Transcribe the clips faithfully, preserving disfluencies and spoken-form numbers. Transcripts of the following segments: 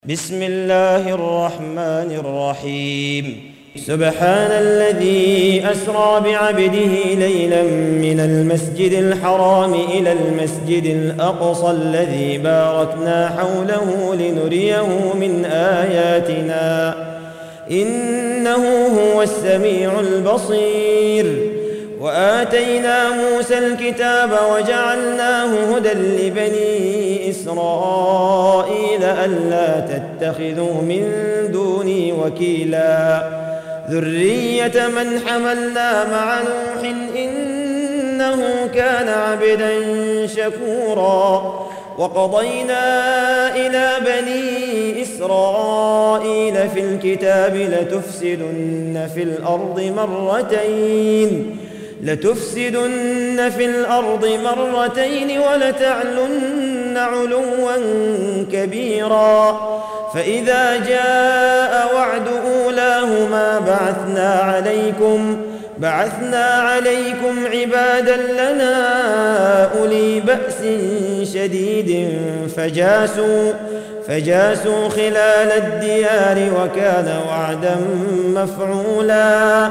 بسم الله الرحمن الرحيم. سبحان الذي أسرى بعبده ليلا من المسجد الحرام إلى المسجد الأقصى الذي باركنا حوله لنريه من آياتنا إنه هو السميع البصير. وآتينا موسى الكتاب وجعلناه هدى لبني إسرائيل ألا تتخذوا من دوني وكيلا ذرية من حملنا مع نوح إنه كان عبدا شكورا. وقضينا إلى بني إسرائيل في الكتاب لتفسدن في الأرض مرتين لتفسدن في الأرض مرتين ولتعلن علوا كبيرا. فإذا جاء وعد أولاهما بعثنا عليكم بعثنا عليكم عبادا لنا أولي بأس شديد فجاسوا فجاسوا خلال الديار وكان وعدا مفعولا.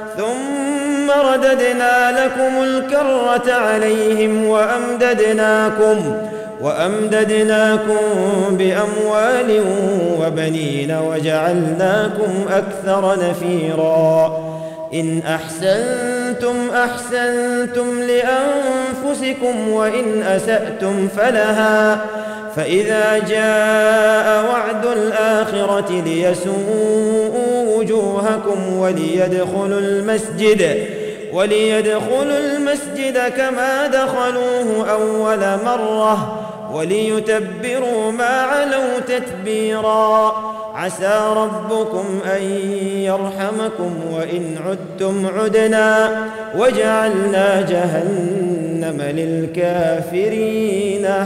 ثم رددنا لكم الكرة عليهم وأمددناكم وأمددناكم بأموال وبنين وجعلناكم أكثر نفيرا. إن أحسنتم أحسنتم لأنفسكم وإن أسأتم فلها. فإذا جاء وعد الآخرة ليسوءوا وجوهكم وليدخلوا المسجد وليدخلوا المسجد كما دخلوه أول مرة وليتبروا ما علوا تتبيرا. عسى ربكم أن يرحمكم وإن عدتم عدنا وجعلنا جهنم للكافرين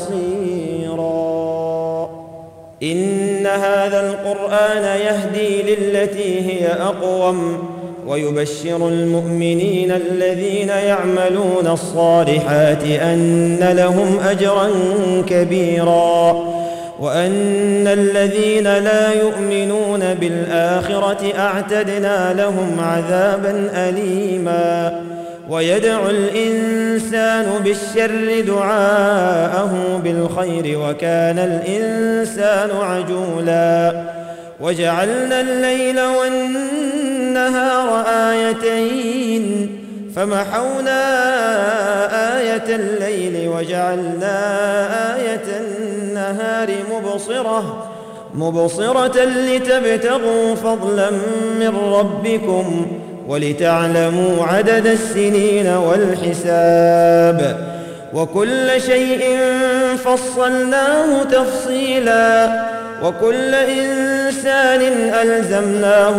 حصيرا. إن هذا القرآن يهدي للتي هي أقوم ويبشر المؤمنين الذين يعملون الصالحات أن لهم أجرا كبيرا وأن الذين لا يؤمنون بالآخرة أعتدنا لهم عذابا أليما. ويدعو الإنسان بالشر دعاءه بالخير وكان الإنسان عجولا. وجعلنا الليل والنهار آيتين فمحونا آية الليل وجعلنا آية النهار مبصرة مبصرة لتبتغوا فضلا من ربكم ولتعلموا عدد السنين والحساب. وكل شيء فصلناه تفصيلا وكل إنسان ألزمناه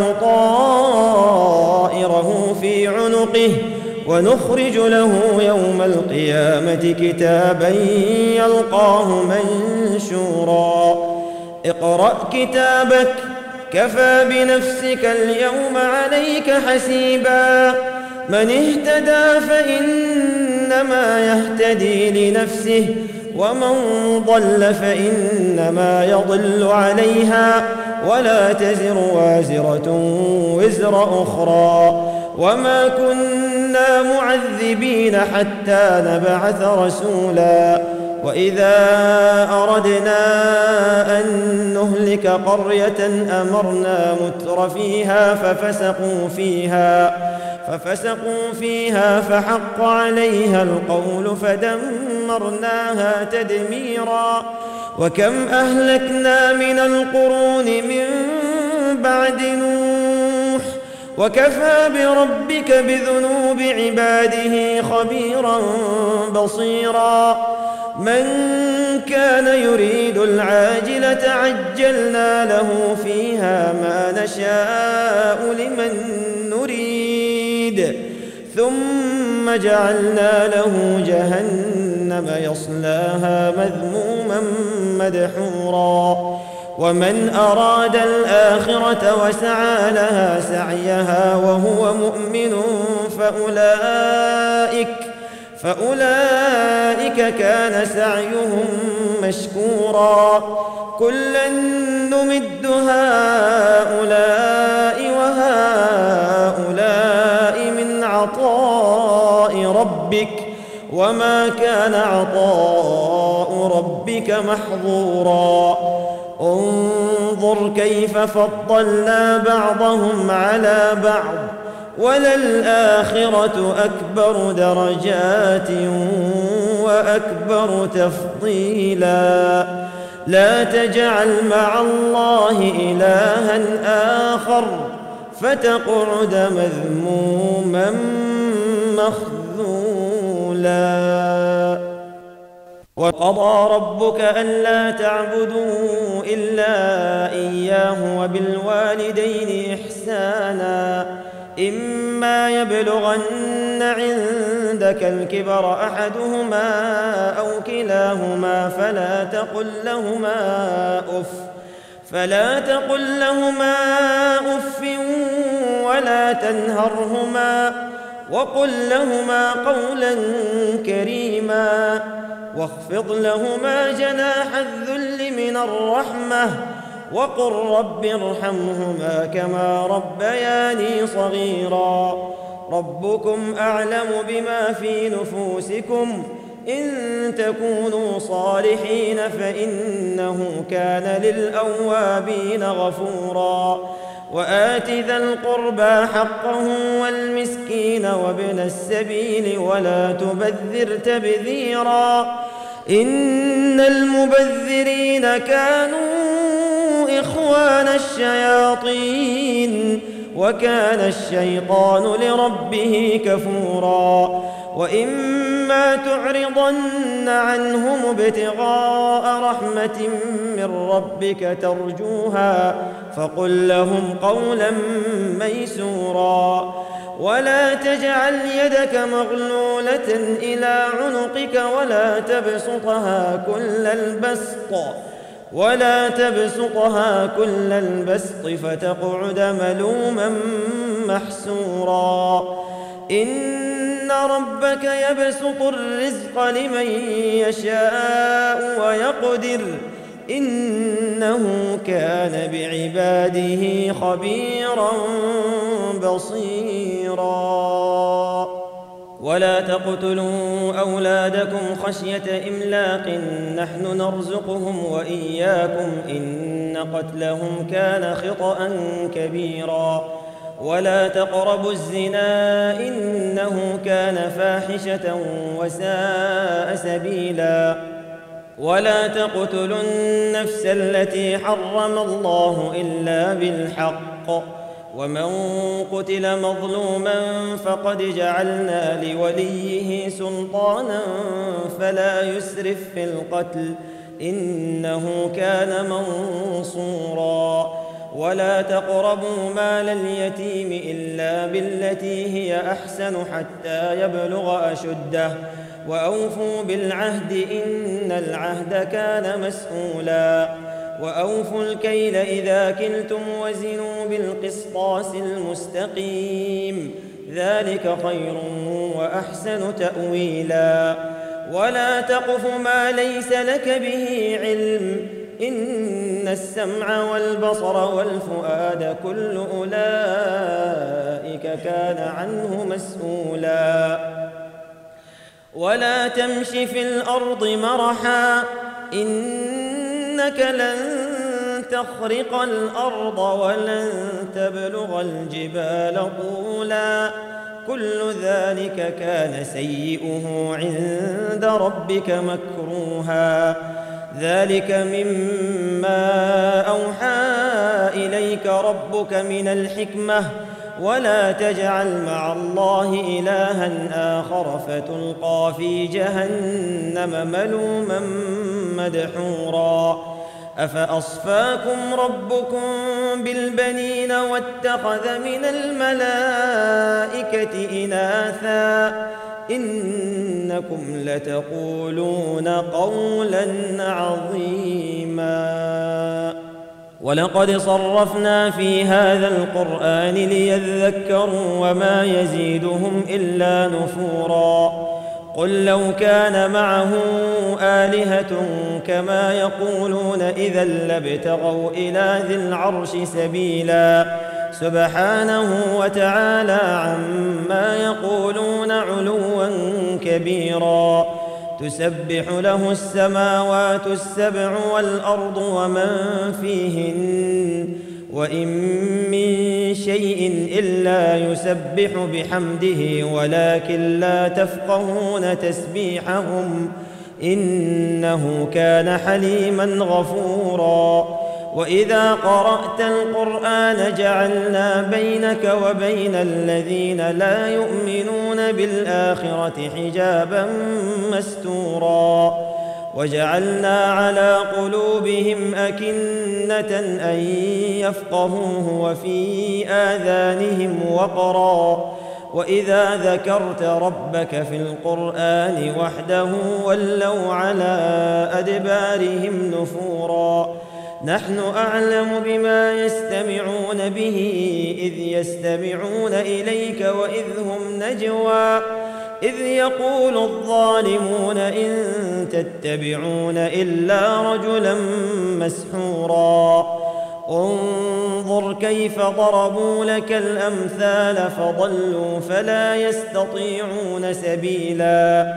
طائره في عنقه ونخرج له يوم القيامة كتابا يلقاه منشورا. اقرأ كتابك كفى بنفسك اليوم عليك حسيبا. من اهتدى فإنما يهتدي لنفسه ومن ضل فإنما يضل عليها ولا تزر وازرة وزر أخرى. وما كنا معذبين حتى نبعث رسولا. وإذا أردنا أن نهلك قرية أمرنا متر فيها ففسقوا فيها ففسقوا فيها فحق عليها القول فدمرناها تدميرا. وكم أهلكنا من القرون من بعد نوح وكفى بربك بذنوب عباده خبيرا بصيرا. من كان يريد العاجلة عجلنا له فيها ما نشاء لمن نريد ثم جعلنا له جهنم يصلاها مذموما مدحورا. ومن أراد الآخرة وسعى لها سعيها وهو مؤمن فأولئك فأولئك كان سعيهم مشكورا كلا نمد هؤلاء وهؤلاء من عطاء ربك وما كان عطاء ربك محظورا انظر كيف فضلنا بعضهم على بعض وللآخرة أكبر درجات وأكبر تفضيلا لا تجعل مع الله إلها آخر فتقعد مذموما مخذولا وقضى ربك ألا تعبدوا إلا إياه وبالوالدين إحسانا إما يبلغن عندك الكبر أحدهما أو كلاهما فلا تقل لهما أف فلا تقل لهما أف ولا تنهرهما وقل لهما قولا كريما واخفض لهما جناح الذل من الرحمة وقل رب ارحمهما كما ربياني صغيرا ربكم أعلم بما في نفوسكم إن تكونوا صالحين فإنه كان للأوابين غفورا وآت ذا القربى حقه والمسكين وابن السبيل ولا تبذر تبذيرا إن المبذرين كانوا إخوان الشياطين وكان الشيطان لربه كفورا وإما تعرضن عنهم ابتغاء رحمة من ربك ترجوها فقل لهم قولا ميسورا ولا تجعل يدك مغلولة إلى عنقك ولا تبسطها كل البسط ولا تبسطها كل البسط فتقعد ملوما محسورا إن ربك يبسط الرزق لمن يشاء ويقدر إنه كان بعباده خبيرا بصيرا ولا تقتلوا أولادكم خشية إملاق نحن نرزقهم وإياكم إن قتلهم كان خطأ كبيرا ولا تقربوا الزنا إنه كان فاحشة وساء سبيلا ولا تقتلوا النفس التي حرم الله إلا بالحق ومن قتل مظلوما فقد جعلنا لوليه سلطانا فلا يسرف في القتل إنه كان منصورا ولا تقربوا مال اليتيم إلا بالتي هي أحسن حتى يبلغ أشده وأوفوا بالعهد إن العهد كان مسؤولا وأوفوا الكيل إذا كلتم وزنوا بالقسطاس المستقيم ذلك خير وأحسن تأويلا ولا تقف ما ليس لك به علم إن السمع والبصر والفؤاد كل أولئك كان عنه مسؤولا ولا تمش في الأرض مرحا إنك لن تخرق الأرض ولن تبلغ الجبال طولا كل ذلك كان سيئه عند ربك مكروها ذلك مما أوحى إليك ربك من الحكمة ولا تجعل مع الله إلها آخر فتلقى في جهنم ملوما مدحورا أفأصفاكم ربكم بالبنين واتخذ من الملائكة إناثا إنكم لتقولون قولا عظيما ولقد صرفنا في هذا القرآن ليذكروا وما يزيدهم إلا نفورا قل لو كان معه آلهة كما يقولون إذا لابتغوا إلى ذي العرش سبيلا سبحانه وتعالى عما يقولون علوا كبيرا تسبح له السماوات السبع والأرض ومن فيهن وإن من شيء إلا يسبح بحمده ولكن لا تفقهون تسبيحهم إنه كان حليما غفورا وإذا قرأت القرآن جعلنا بينك وبين الذين لا يؤمنون بالآخرة حجابا مستورا وجعلنا على قلوبهم أكنة أن يفقهوه وفي آذانهم وقرا وإذا ذكرت ربك في القرآن وحده ولوا على أدبارهم نفورا نحن أعلم بما يستمعون به إذ يستمعون إليك وإذ هم نجوى إذ يقول الظالمون إن تتبعون إلا رجلا مسحورا انظر كيف ضربوا لك الأمثال فضلوا فلا يستطيعون سبيلا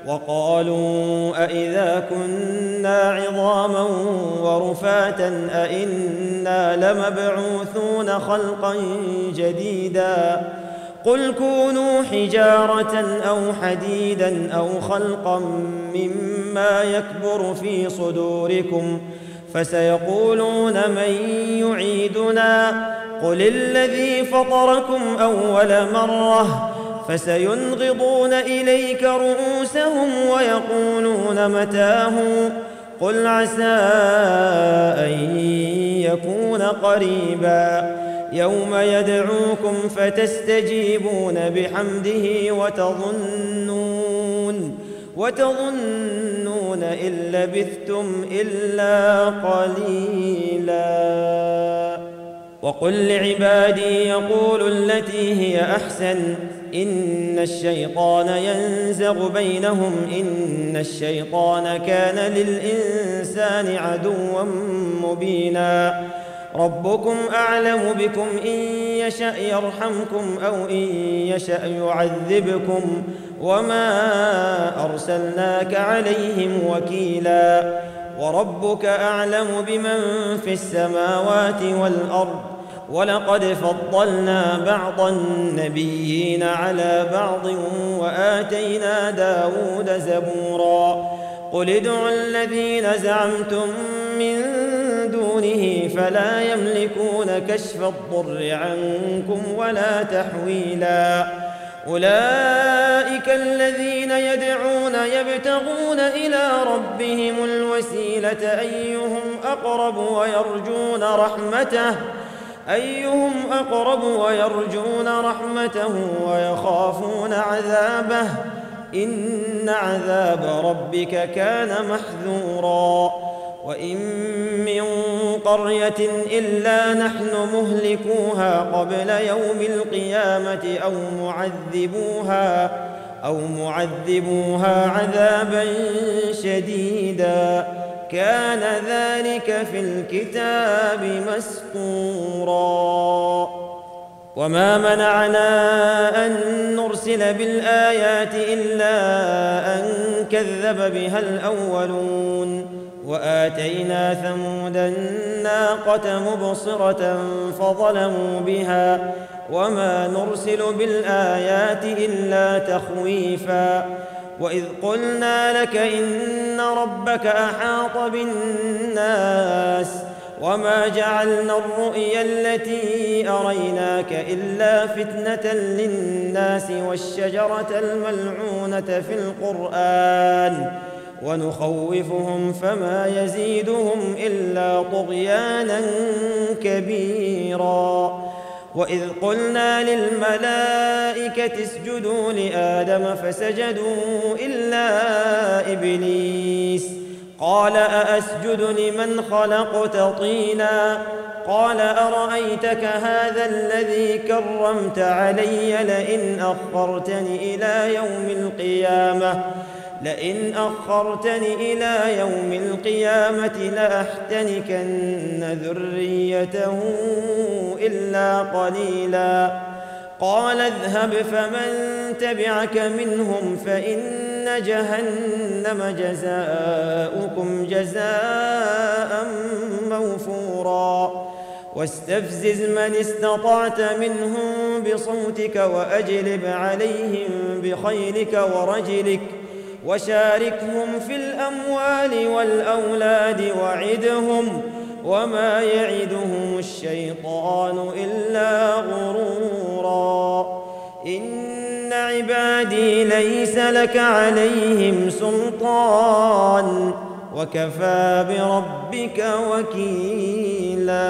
وقالوا أإذا كنا عظاما ورفاتا أإنا لمبعوثون خلقا جديدا قل كونوا حجارة أو حديدا أو خلقا مما يكبر في صدوركم فسيقولون من يعيدنا قل الذي فطركم أول مرة فسينغضون إليك رؤوسهم ويقولون متاه قل عسى أن يكون قريبا يوم يدعوكم فتستجيبون بحمده وتظنون وتظنون إن لبثتم إلا قليلا وقل لعبادي يقولوا التي هي أحسن إن الشيطان ينزغ بينهم إن الشيطان كان للإنسان عدوا مبينا ربكم أعلم بكم إن يشأ يرحمكم أو إن يشأ يعذبكم وما أرسلناك عليهم وكيلا وربك أعلم بمن في السماوات والأرض ولقد فضلنا بعض النبيين على بعض وآتينا داود زبورا قل ادعوا الذين زعمتم من دونه فلا يملكون كشف الضر عنكم ولا تحويلا أولئك الذين يدعون يبتغون إلى ربهم الوسيلة أيهم أقرب ويرجون رحمته أيهم أقرب ويرجون رحمته ويخافون عذابه إن عذاب ربك كان محذورا وإن من قرية إلا نحن مهلكوها قبل يوم القيامة أو معذبوها أو معذبوها عذابا شديدا كان ذلك في الكتاب مسطورا وما منعنا أن نرسل بالآيات إلا أن كذب بها الأولون وآتينا ثمود الناقة مبصرة فظلموا بها وما نرسل بالآيات إلا تخويفا وإذ قلنا لك إن ربك أحاط بالناس وما جعلنا الرؤيا التي أريناك إلا فتنة للناس والشجرة الملعونة في القرآن ونخوفهم فما يزيدهم إلا طغيانا كبيرا وإذ قلنا للملائكة اسجدوا لآدم فسجدوا إلا إبليس قال أأسجد لمن خلقت طينا قال أرأيتك هذا الذي كرمت علي لئن أخرتني إلى يوم القيامة لئن أخرتني إلى يوم القيامة لأحتنكن ذريته إلا قليلا قال اذهب فمن تبعك منهم فإن جهنم جزاؤكم جزاء موفورا واستفزز من استطعت منهم بصوتك وأجلب عليهم بخيلك ورجلك وشاركهم في الأموال والأولاد وعدهم وما يعدهم الشيطان إلا غرورا إن عبادي ليس لك عليهم سلطان وكفى بربك وكيلا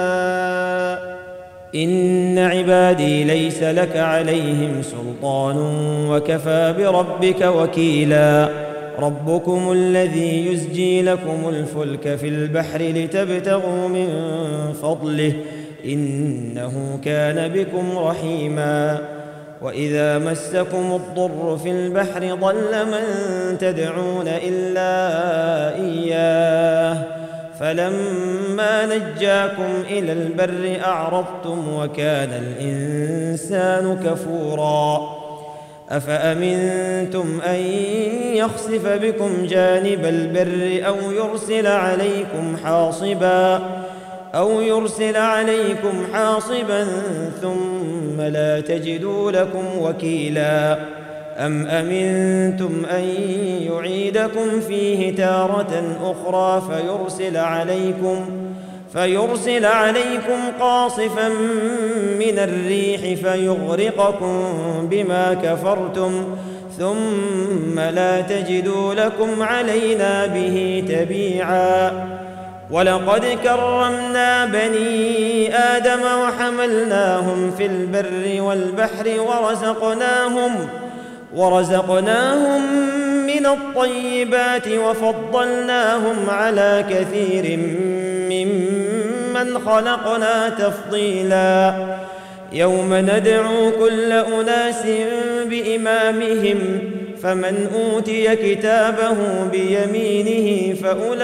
إن عبادي ليس لك عليهم سلطان وكفى بربك وكيلا ربكم الذي يزجي لكم الفلك في البحر لتبتغوا من فضله إنه كان بكم رحيما وإذا مسكم الضر في البحر ضل من تدعون إلا إياه فلما نجاكم إلى البر أعرضتم وكان الإنسان كفورا أفأمنتم أن يخسف بكم جانب البر أو يرسل عليكم حاصبا أو يرسل عليكم حاصبا ثم لا تجدوا لكم وكيلا أم أمنتم أن يعيدكم فيه تارة أخرى فيرسل عليكم فيرسل عليكم قاصفا من الريح فيغرقكم بما كفرتم ثم لا تجدوا لكم علينا به تبيعا ولقد كرمنا بني آدم وحملناهم في البر والبحر ورزقناهم ورزقناهم من الطيبات وفضلناهم على كثير ممن خلقنا تفضيلا يوم ندعو كل أناس بإمامهم فمن أوتي كتابه بيمينه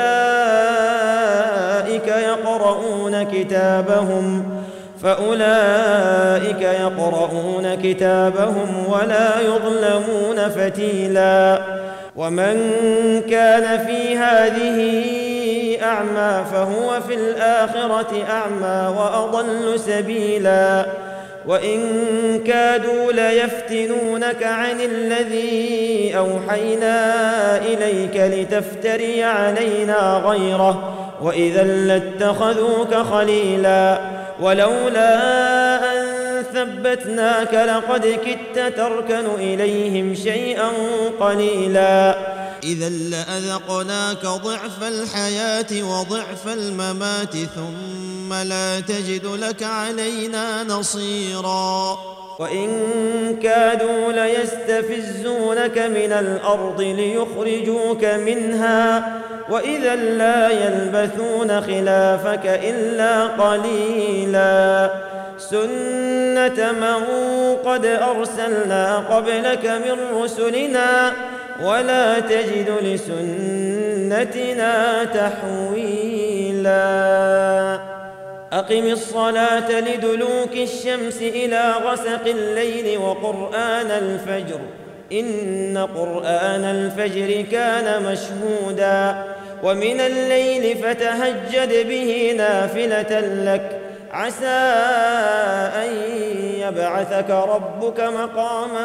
فأولئك يقرؤون كتابهم فأولئك يقرؤون كتابهم ولا يظلمون فتيلا ومن كان في هذه أعمى فهو في الآخرة أعمى وأضل سبيلا وإن كادوا ليفتنونك عن الذي أوحينا إليك لتفتري علينا غيره وإذا لاتخذوك خليلا ولولا أن ثبتناك لقد كدت تركن إليهم شيئا قليلا إذا لأذقناك ضعف الحياة وضعف الممات ثم لا تجد لك علينا نصيرا وإن كادوا ليستفزونك من الأرض ليخرجوك منها وإذا لا يلبثون خلافك إلا قليلا سنة من قد أرسلنا قبلك من رسلنا ولا تجد لسنتنا تحويلا أقم الصلاة لدلوك الشمس إلى غسق الليل وقرآن الفجر إن قرآن الفجر كان مشهودا ومن الليل فتهجد به نافلة لك عسى أن يبعثك ربك مقاما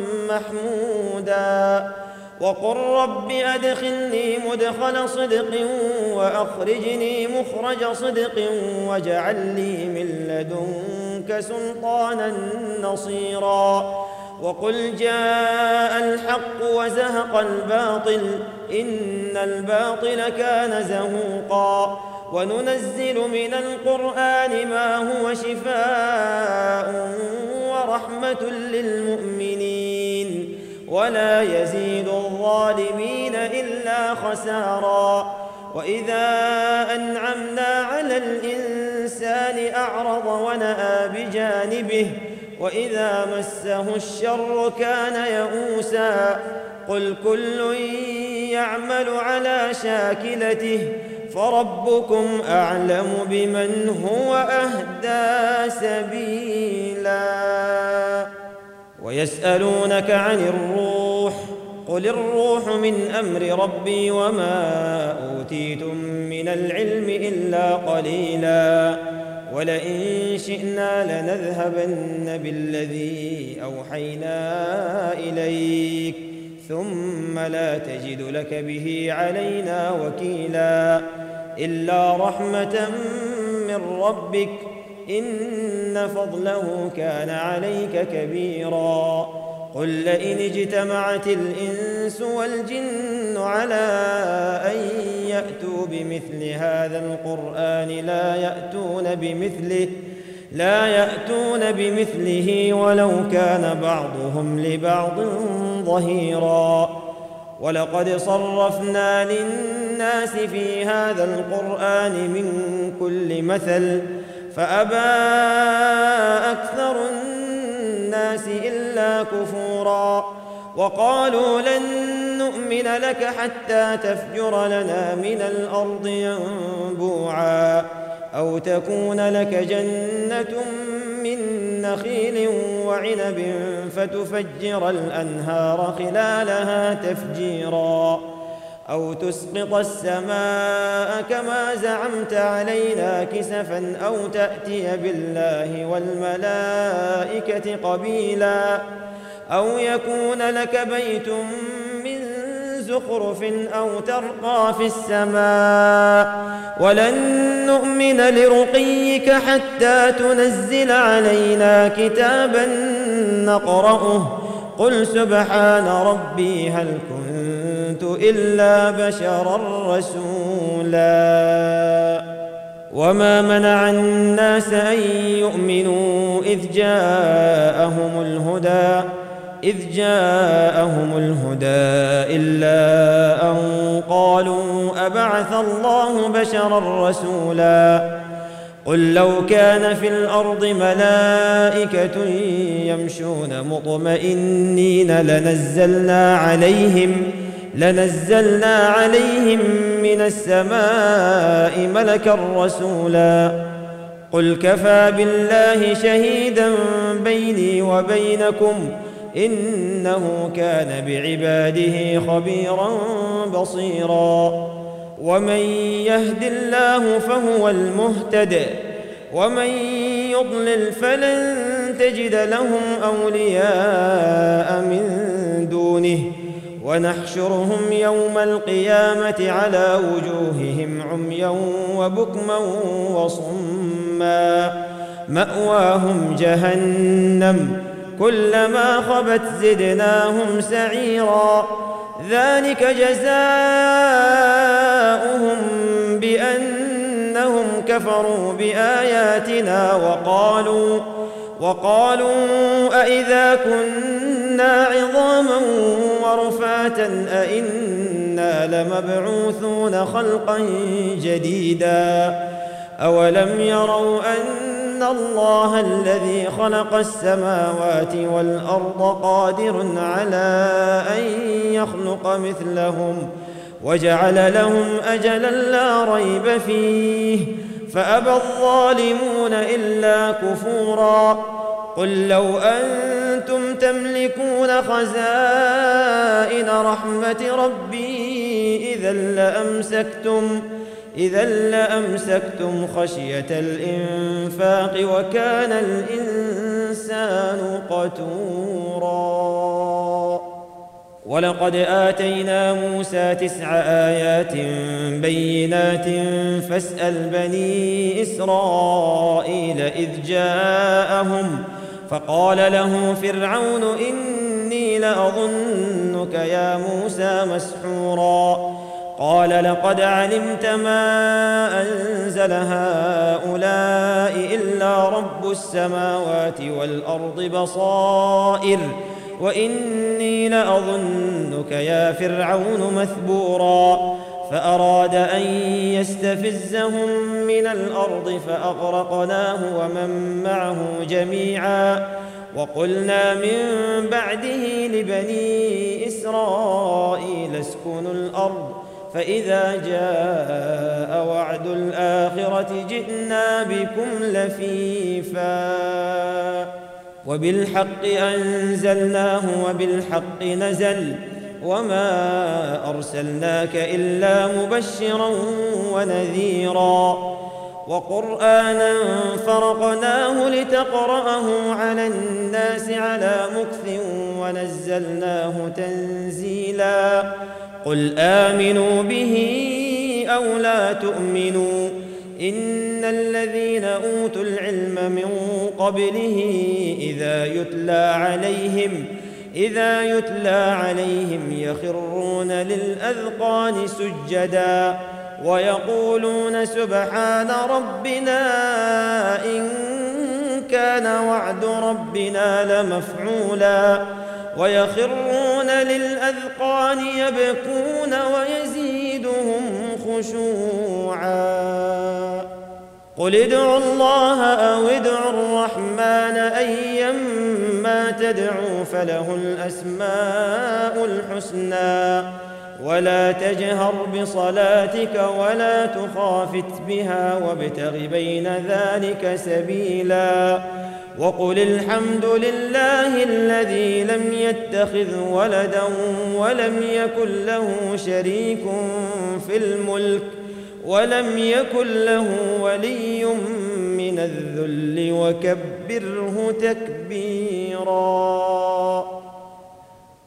محمودا وقل رب أدخلني مدخل صدق وأخرجني مخرج صدق واجعل لي من لدنك سلطانا نصيرا وقل جاء الحق وزهق الباطل إن الباطل كان زهوقا وننزل من القرآن ما هو شفاء ورحمة للمؤمنين ولا يزيد الظالمين إلا خسارا وإذا أنعمنا على الإنسان أعرض ونأى بجانبه وإذا مسه الشر كان يئوسا قل كل يعمل على شاكلته فربكم أعلم بمن هو أهدى سبيلا ويسألونك عن الروح قل الروح من أمر ربي وما أوتيتم من العلم إلا قليلا ولئن شئنا لنذهبن بالذي أوحينا إليك ثم لا تجد لك به علينا وكيلا إلا رحمة من ربك إن فضله كان عليك كبيرا قل لئن اجتمعت الإنس والجن على أن يأتوا بمثل هذا القرآن لا يأتون بمثله لا يأتون بمثله ولو كان بعضهم لبعض ظهيرا ولقد صرفنا للناس في هذا القرآن من كل مثل فأبى أكثر الناس إلا كفورا وقالوا لن نؤمن لك حتى تفجر لنا من الأرض ينبوعا أو تكون لك جنة من نخيل وعنب فتفجر الأنهار خلالها تفجيرا أو تسقط السماء كما زعمت علينا كسفا أو تأتي بالله والملائكة قبيلا أو يكون لك بيت من زخرف أو ترقى في السماء ولن نؤمن لرقيك حتى تنزل علينا كتابا نقرأه قل سبحان ربي هل كنت إلا بشرا رسولا وما منع الناس أن يؤمنوا إذ جاءهم الهدى إذ جاءهم الهدى إلا أن قالوا أبعث الله بشرا رسولا قل لو كان في الأرض ملائكة يمشون مطمئنين لنزلنا عليهم لنزلنا عليهم من السماء ملكا رسولا قل كفى بالله شهيدا بيني وبينكم إنه كان بعباده خبيرا بصيرا ومن يهد الله فهو المهتد ومن يضلل فلن تجد لهم أولياء من دونه ونحشرهم يوم القيامة على وجوههم عميا وبكما وصما مأواهم جهنم كلما خبت زدناهم سعيرا ذلك جزاؤهم بأنهم كفروا بآياتنا وقالوا وقالوا أئذا كنا عظاما ورفاتا أئنا لمبعوثون خلقا جديدا أولم يروا أن الله الذي خلق السماوات والأرض قادر على أن يخلق مثلهم وجعل لهم أجلا لا ريب فيه فأبى الظالمون إلا كفورا قل لو أنتم تملكون خزائن رحمة ربي إذا لأمسكتم إذا لأمسكتم خشية الإنفاق وكان الإنسان قتورا ولقد آتينا موسى تسع آيات بينات فاسأل بني إسرائيل إذ جاءهم فقال له فرعون إني لأظنك يا موسى مسحورا قال لقد علمت ما أنزل هؤلاء إلا رب السماوات والأرض بصائر وإني لأظنك يا فرعون مثبورا فأراد أن يستفزهم من الأرض فأغرقناه ومن معه جميعا. وقلنا من بعده لبني إسرائيل اسكنوا الأرض فإذا جاء وعد الآخرة جئنا بكم لفيفا وبالحق أنزلناه وبالحق نزل وما أرسلناك إلا مبشرا ونذيرا وقرآنا فرقناه لتقرأه على الناس على مكث ونزلناه تنزيلا. قل آمنوا به أو لا تؤمنوا إن الذين أوتوا العلم من قبله إذا يتلى عليهم إذا يتلى عليهم يخرون للأذقان سجدا ويقولون سبحان ربنا إن كان وعد ربنا لمفعولا ويخرون للأذقان يبكون ويزيدهم خشوعا. قل ادعوا الله أو ادعوا الرحمن أيما تدعوا فله الأسماء الحسنى ولا تجهر بصلاتك ولا تخافت بها وابتغ بين ذلك سبيلا. وقل الحمد لله الذي لم يتخذ ولدا ولم يكن له شريك في الملك ولم يكن له ولي من الذل وكبره تكبيرا.